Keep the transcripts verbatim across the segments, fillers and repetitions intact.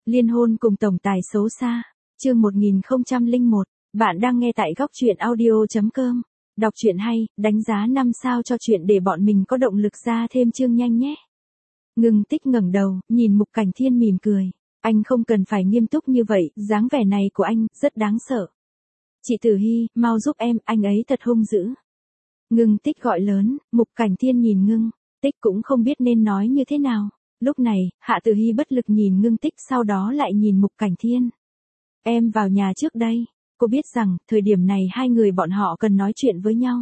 Liên hôn cùng tổng tài xấu xa. Chương một nghìn không trăm lẻ một. Bạn đang nghe tại góc truyện audio chấm com. Đọc truyện hay, đánh giá năm sao cho chuyện để bọn mình có động lực ra thêm chương nhanh nhé. Ngưng Tích ngẩng đầu, nhìn Mục Cảnh Thiên mỉm cười. Anh không cần phải nghiêm túc như vậy, dáng vẻ này của anh, rất đáng sợ. Chị Tử Hy, mau giúp em, anh ấy thật hung dữ. Ngưng Tích gọi lớn, Mục Cảnh Thiên nhìn Ngưng Tích cũng không biết nên nói như thế nào. Lúc này, Hạ Tử Hy bất lực nhìn Ngưng Tích, sau đó lại nhìn Mục Cảnh Thiên. Em vào nhà trước đây. Cô biết rằng, thời điểm này hai người bọn họ cần nói chuyện với nhau.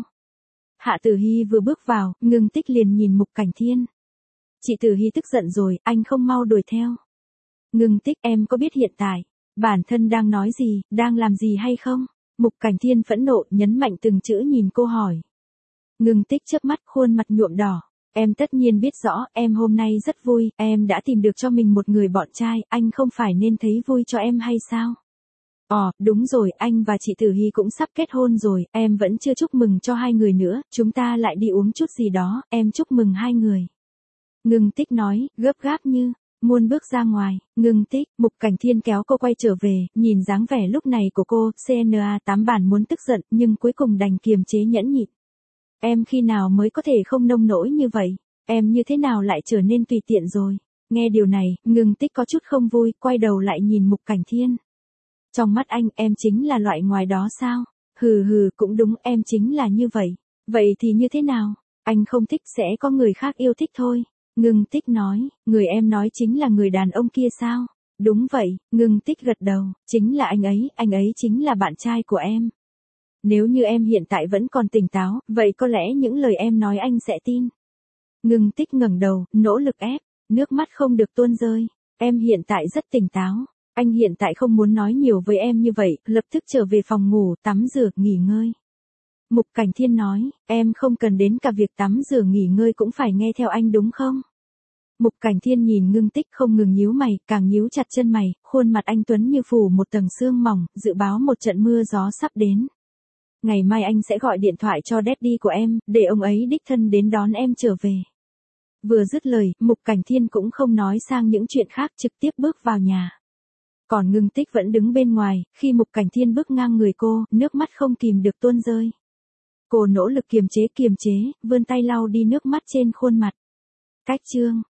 Hạ Tử Hy vừa bước vào, Ngưng Tích liền nhìn Mục Cảnh Thiên. Chị Tử Hy tức giận rồi, anh không mau đuổi theo. Ngưng Tích, em có biết hiện tại, bản thân đang nói gì, đang làm gì hay không? Mục Cảnh Thiên phẫn nộ, nhấn mạnh từng chữ nhìn cô hỏi. Ngưng Tích chớp mắt, khuôn mặt nhuộm đỏ. Em tất nhiên biết rõ, em hôm nay rất vui, em đã tìm được cho mình một người bọn trai, anh không phải nên thấy vui cho em hay sao? Ồ, đúng rồi, anh và chị Tử Hy cũng sắp kết hôn rồi, em vẫn chưa chúc mừng cho hai người nữa, chúng ta lại đi uống chút gì đó, em chúc mừng hai người. Ngưng Tích nói, gấp gáp như muốn bước ra ngoài. Ngưng Tích, Mục Cảnh Thiên kéo cô quay trở về, nhìn dáng vẻ lúc này của cô, xê en a tám bản muốn tức giận, nhưng cuối cùng đành kiềm chế nhẫn nhịn. Em khi nào mới có thể không nông nỗi như vậy? Em như thế nào lại trở nên tùy tiện rồi? Nghe điều này, Ngưng Tích có chút không vui, quay đầu lại nhìn Mục Cảnh Thiên. Trong mắt anh, em chính là loại ngoài đó sao? Hừ hừ, cũng đúng, em chính là như vậy. Vậy thì như thế nào? Anh không thích sẽ có người khác yêu thích thôi. Ngưng Tích nói, người em nói chính là người đàn ông kia sao? Đúng vậy, Ngưng Tích gật đầu, chính là anh ấy, anh ấy chính là bạn trai của em. Nếu như em hiện tại vẫn còn tỉnh táo, vậy có lẽ những lời em nói anh sẽ tin. Ngưng Tích ngẩng đầu, nỗ lực ép, nước mắt không được tuôn rơi. Em hiện tại rất tỉnh táo. Anh hiện tại không muốn nói nhiều với em như vậy, lập tức trở về phòng ngủ, tắm rửa, nghỉ ngơi. Mục Cảnh Thiên nói, em không cần đến cả việc tắm rửa nghỉ ngơi cũng phải nghe theo anh đúng không? Mục Cảnh Thiên nhìn Ngưng Tích không ngừng nhíu mày, càng nhíu chặt chân mày, khuôn mặt anh tuấn như phủ một tầng sương mỏng, dự báo một trận mưa gió sắp đến. Ngày mai anh sẽ gọi điện thoại cho daddy của em, để ông ấy đích thân đến đón em trở về. Vừa dứt lời, Mục Cảnh Thiên cũng không nói sang những chuyện khác, trực tiếp bước vào nhà. Còn Ngưng Tích vẫn đứng bên ngoài, khi Mục Cảnh Thiên bước ngang người cô, nước mắt không kìm được tuôn rơi. Cô nỗ lực kiềm chế kiềm chế, vươn tay lau đi nước mắt trên khuôn mặt. Cách chương.